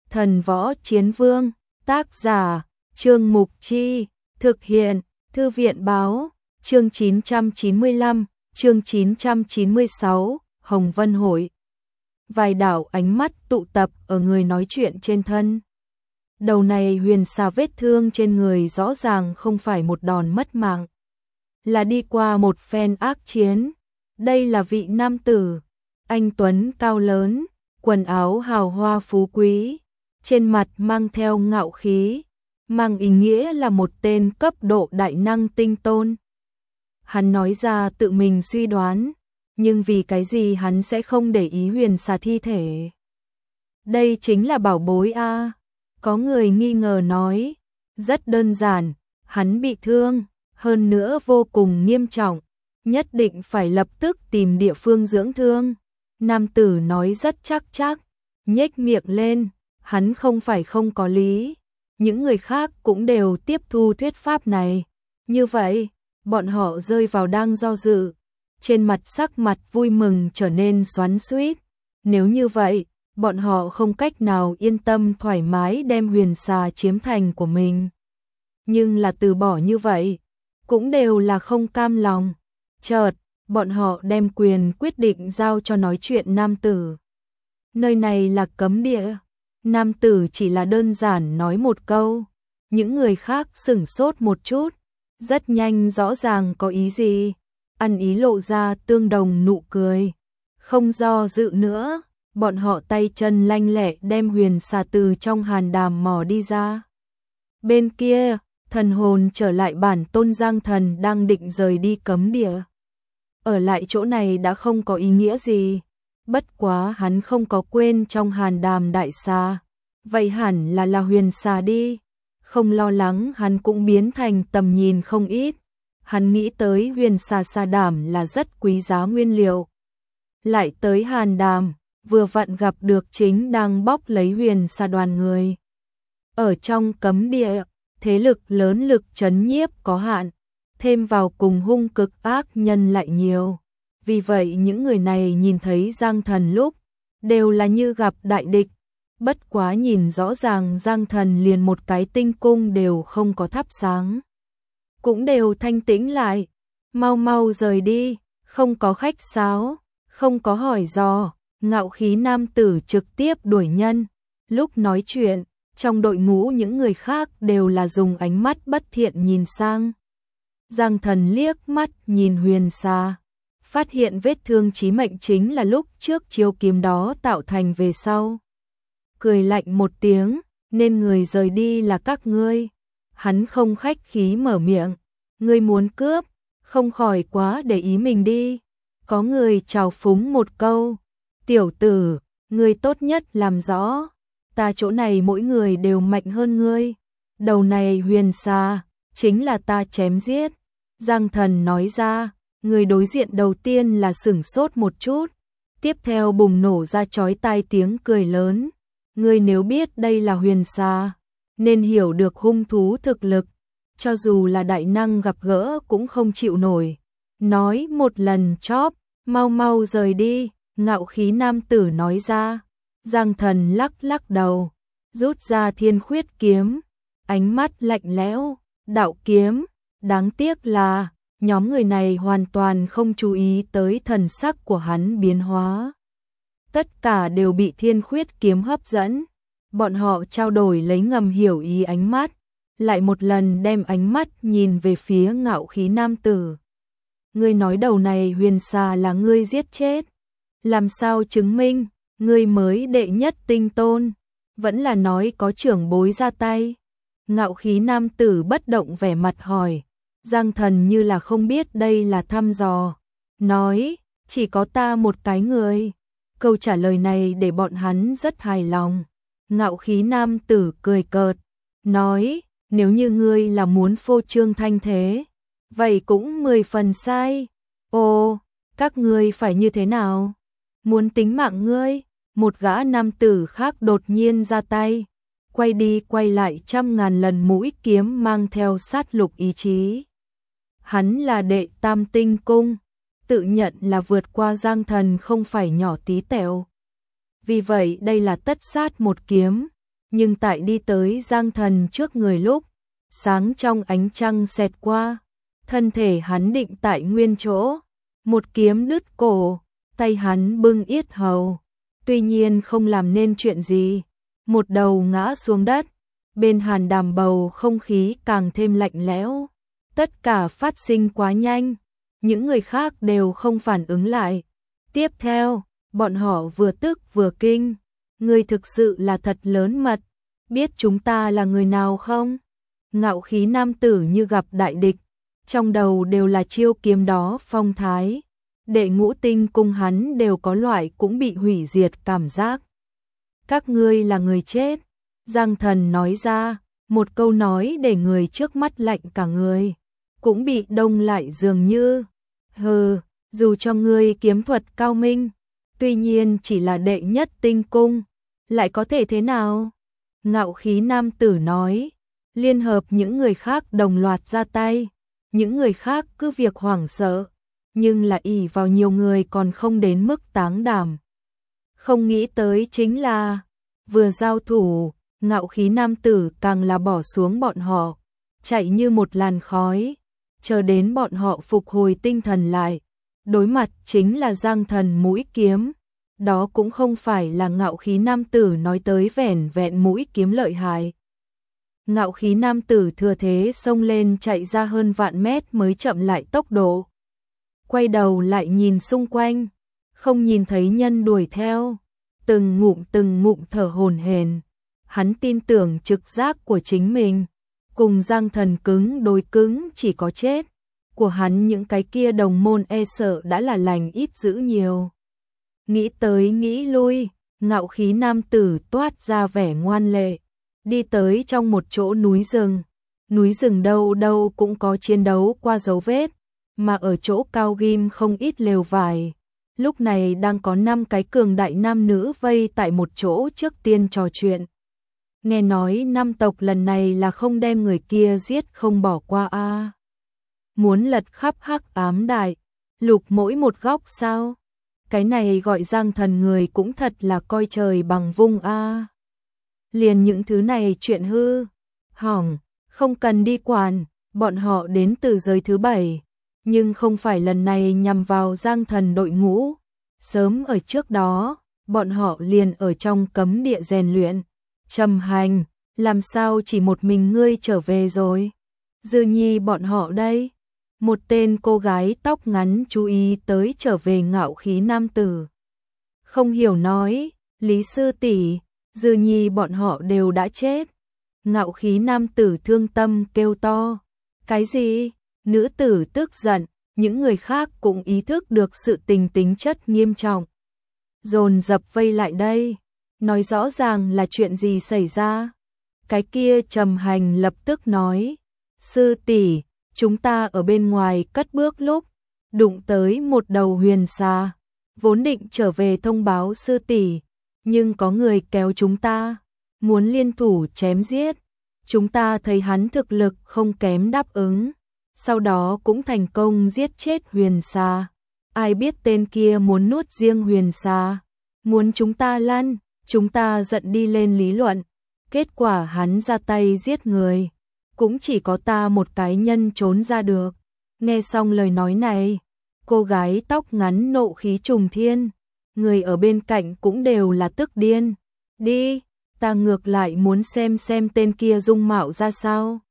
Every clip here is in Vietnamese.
Thần Võ Chiến Vương, tác giả, Trương Mục Chi, thực hiện, Thư viện báo, chương 995, chương 996, Hồng Vân Hội. Vài đạo ánh mắt tụ tập ở người nói chuyện trên thân. Đầu này huyền xà vết thương trên người rõ ràng không phải một đòn mất mạng, là đi qua một phen ác chiến. Đây là vị nam tử, anh tuấn cao lớn, quần áo hào hoa phú quý, trên mặt mang theo ngạo khí, mang ý nghĩa là một tên cấp độ đại năng tinh tôn. Hắn nói ra tự mình suy đoán, nhưng vì cái gì hắn sẽ không để ý huyền xà thi thể? Đây chính là bảo bối a. Có người nghi ngờ nói, rất đơn giản, hắn bị thương, hơn nữa vô cùng nghiêm trọng, nhất định phải lập tức tìm địa phương dưỡng thương. Nam tử nói rất chắc, nhếch miệng lên, hắn không phải không có lý. Những người khác cũng đều tiếp thu thuyết pháp này. Như vậy, bọn họ rơi vào đang do dự, trên mặt sắc mặt vui mừng trở nên xoắn xuýt. Nếu như vậy, bọn họ không cách nào yên tâm thoải mái đem huyền xà chiếm thành của mình. Nhưng là từ bỏ như vậy, cũng đều là không cam lòng. Chợt, bọn họ đem quyền quyết định giao cho nói chuyện nam tử. Nơi này là cấm địa. Nam tử chỉ là đơn giản nói một câu. Những người khác sửng sốt một chút, rất nhanh rõ ràng có ý gì. Ăn ý lộ ra tương đồng nụ cười. Không do dự nữa, bọn họ tay chân lanh lẹ đem huyền xà từ trong hàn đàm mò đi ra. Bên kia, thần hồn trở lại bản tôn Giang Thần đang định rời đi cấm địa. Ở lại chỗ này đã không có ý nghĩa gì, bất quá hắn không có quên trong hàn đàm đại xà. Vậy hẳn là huyền xà đi. Không lo lắng hắn cũng biến thành tầm nhìn không ít. Hắn nghĩ tới huyền xà xà đảm là rất quý giá nguyên liệu. Lại tới hàn đàm, vừa vặn gặp được chính đang bóc lấy huyền xà đoàn người. Ở trong cấm địa, thế lực lớn lực trấn nhiếp có hạn, thêm vào cùng hung cực ác nhân lại nhiều. Vì vậy những người này nhìn thấy Giang Thần lúc, đều là như gặp đại địch. Bất quá nhìn rõ ràng Giang Thần liền một cái tinh cung đều không có thắp sáng. Cũng đều thanh tĩnh lại, mau mau rời đi, không có khách sáo, không có hỏi dò. Ngạo khí nam tử trực tiếp đuổi nhân. Lúc nói chuyện, trong đội ngũ những người khác đều là dùng ánh mắt bất thiện nhìn sang. Giang Thần liếc mắt nhìn huyền xà, phát hiện vết thương chí mệnh chính là lúc trước chiêu kiếm đó tạo thành về sau. Cười lạnh một tiếng, nên người rời đi là các ngươi. Hắn không khách khí mở miệng, ngươi muốn cướp, không khỏi quá để ý mình đi. Có người chào phúng một câu, tiểu tử, ngươi tốt nhất làm rõ, ta chỗ này mỗi người đều mạnh hơn ngươi. Đầu này huyền xà, chính là ta chém giết. Giang Thần nói ra, người đối diện đầu tiên là sửng sốt một chút, tiếp theo bùng nổ ra chói tai tiếng cười lớn. Ngươi nếu biết đây là huyền xà, nên hiểu được hung thú thực lực, cho dù là đại năng gặp gỡ cũng không chịu nổi. Nói một lần chóp, mau mau rời đi. Ngạo khí nam tử nói ra. Giang Thần lắc đầu, rút ra thiên khuyết kiếm, ánh mắt lạnh lẽo, đạo kiếm. Đáng tiếc là, nhóm người này hoàn toàn không chú ý tới thần sắc của hắn biến hóa. Tất cả đều bị thiên khuyết kiếm hấp dẫn. Bọn họ trao đổi lấy ngầm hiểu ý ánh mắt, lại một lần đem ánh mắt nhìn về phía ngạo khí nam tử. Ngươi nói đầu này huyền xà là ngươi giết chết. Làm sao chứng minh, ngươi mới đệ nhất tinh tôn, vẫn là nói có trưởng bối ra tay. Ngạo khí nam tử bất động vẻ mặt hỏi. Giang Thần như là không biết đây là thăm dò, nói, chỉ có ta một cái người. Câu trả lời này để bọn hắn rất hài lòng. Ngạo khí nam tử cười cợt, nói, nếu như ngươi là muốn phô trương thanh thế, vậy cũng 10 phần sai. Ồ, các ngươi phải như thế nào? Muốn tính mạng ngươi? Một gã nam tử khác đột nhiên ra tay, quay đi quay lại 100.000 lần mũi kiếm mang theo sát lục ý chí. Hắn là đệ tam tinh cung, tự nhận là vượt qua Giang Thần không phải nhỏ tí tẹo. Vì vậy đây là tất sát một kiếm, nhưng tại đi tới Giang Thần trước người lúc, sáng trong ánh trăng xẹt qua, thân thể hắn định tại nguyên chỗ, một kiếm đứt cổ, tay hắn bưng yết hầu, tuy nhiên không làm nên chuyện gì, một đầu ngã xuống đất, bên hàn đàm bầu không khí càng thêm lạnh lẽo, tất cả phát sinh quá nhanh, những người khác đều không phản ứng lại. Tiếp theo, bọn họ vừa tức vừa kinh, ngươi thực sự là thật lớn mật, biết chúng ta là người nào không? Ngạo khí nam tử như gặp đại địch, trong đầu đều là chiêu kiếm đó phong thái, đệ ngũ tinh cung hắn đều có loại cũng bị hủy diệt cảm giác. Các ngươi là người chết, Giang Thần nói ra, một câu nói để người trước mắt lạnh cả người, cũng bị đông lại dường như, hừ, dù cho ngươi kiếm thuật cao minh, tuy nhiên chỉ là đệ nhất tinh cung, lại có thể thế nào? Ngạo khí nam tử nói, liên hợp những người khác đồng loạt ra tay, những người khác cứ việc hoảng sợ, nhưng là ỷ vào nhiều người còn không đến mức táng đảm. Không nghĩ tới chính là, vừa giao thủ, ngạo khí nam tử càng là bỏ xuống bọn họ, chạy như một làn khói, chờ đến bọn họ phục hồi tinh thần lại, đối mặt chính là Giang Thần mũi kiếm. Đó cũng không phải là ngạo khí nam tử nói tới vẻn vẹn mũi kiếm lợi hại. Ngạo khí nam tử thừa thế xông lên chạy ra hơn vạn mét mới chậm lại tốc độ. Quay đầu lại nhìn xung quanh, không nhìn thấy nhân đuổi theo, từng ngụm thở hổn hển. Hắn tin tưởng trực giác của chính mình, cùng Giang Thần cứng đối cứng chỉ có chết. Của hắn những cái kia đồng môn e sợ đã là lành ít dữ nhiều. Nghĩ tới nghĩ lui, ngạo khí nam tử toát ra vẻ ngoan lệ, đi tới trong một chỗ núi rừng đâu đâu cũng có chiến đấu qua dấu vết, mà ở chỗ cao ghim không ít lều vải. Lúc này đang có 5 cái cường đại nam nữ vây tại một chỗ trước tiên trò chuyện. Nghe nói 5 tộc lần này là không đem người kia giết không bỏ qua a. Muốn lật khắp hắc ám đại lục mỗi một góc sao? Cái này gọi Giang Thần người cũng thật là coi trời bằng vung a. Liền những thứ này chuyện hư, hỏng, không cần đi quản, bọn họ đến từ giới thứ 7, nhưng không phải lần này nhằm vào Giang Thần đội ngũ. Sớm ở trước đó, bọn họ liền ở trong cấm địa rèn luyện. Trầm Hành, làm sao chỉ một mình ngươi trở về rồi? Dư Nhi bọn họ đây. Một tên cô gái tóc ngắn chú ý tới trở về ngạo khí nam tử. Không hiểu nói, Lý sư tỷ, Dư Nhi bọn họ đều đã chết. Ngạo khí nam tử thương tâm kêu to. Cái gì? Nữ tử tức giận, những người khác cũng ý thức được sự tình tính chất nghiêm trọng. Dồn dập vây lại đây, nói rõ ràng là chuyện gì xảy ra. Cái kia Trầm Hành lập tức nói, sư tỷ, chúng ta ở bên ngoài cất bước lúc, đụng tới một đầu huyền xà, vốn định trở về thông báo sư tỷ, nhưng có người kéo chúng ta, muốn liên thủ chém giết. Chúng ta thấy hắn thực lực không kém đáp ứng, sau đó cũng thành công giết chết huyền xà. Ai biết tên kia muốn nuốt riêng huyền xà, muốn chúng ta lăn, chúng ta giận đi lên lý luận, kết quả hắn ra tay giết người. Cũng chỉ có ta một cái nhân trốn ra được. Nghe xong lời nói này, cô gái tóc ngắn nộ khí trùng thiên, người ở bên cạnh cũng đều là tức điên. Đi, ta ngược lại muốn xem tên kia dung mạo ra sao.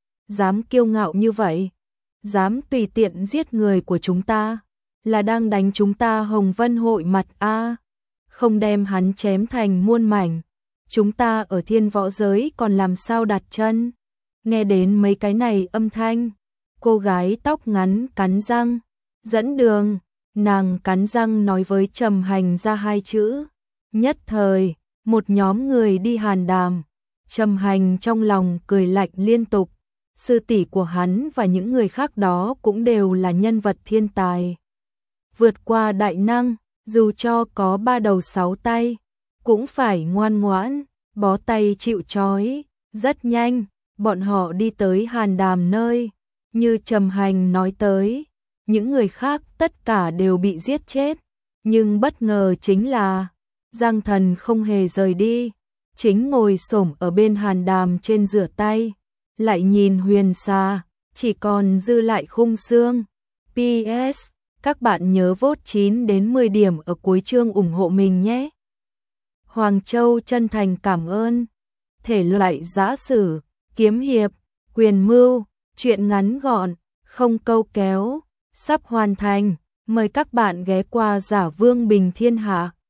Dám kiêu ngạo như vậy, dám tùy tiện giết người của chúng ta, là đang đánh chúng ta Hồng Vân hội mặt a. Không đem hắn chém thành muôn mảnh, chúng ta ở thiên võ giới còn làm sao đặt chân. Nghe đến mấy cái này âm thanh, cô gái tóc ngắn cắn răng, dẫn đường, nàng cắn răng nói với Trầm Hành ra 2 chữ. Nhất thời, một nhóm người đi hàn đàm, Trầm Hành trong lòng cười lạnh liên tục, sư tỷ của hắn và những người khác đó cũng đều là nhân vật thiên tài. Vượt qua đại năng, dù cho có 3 đầu 6 tay, cũng phải ngoan ngoãn, bó tay chịu trói. Rất nhanh, bọn họ đi tới hàn đàm nơi, như Trầm Hành nói tới, những người khác tất cả đều bị giết chết, nhưng bất ngờ chính là Giang Thần không hề rời đi, chính ngồi xổm ở bên hàn đàm trên rửa tay, lại nhìn Huyền Sa, chỉ còn dư lại khung xương. PS, các bạn nhớ vote 9 đến 10 điểm ở cuối chương ủng hộ mình nhé. Hoàng Châu chân thành cảm ơn. Thể loại giã sử, kiếm hiệp, quyền mưu, truyện ngắn gọn, không câu kéo, sắp hoàn thành. Mời các bạn ghé qua Giả Vương Bình Thiên Hạ.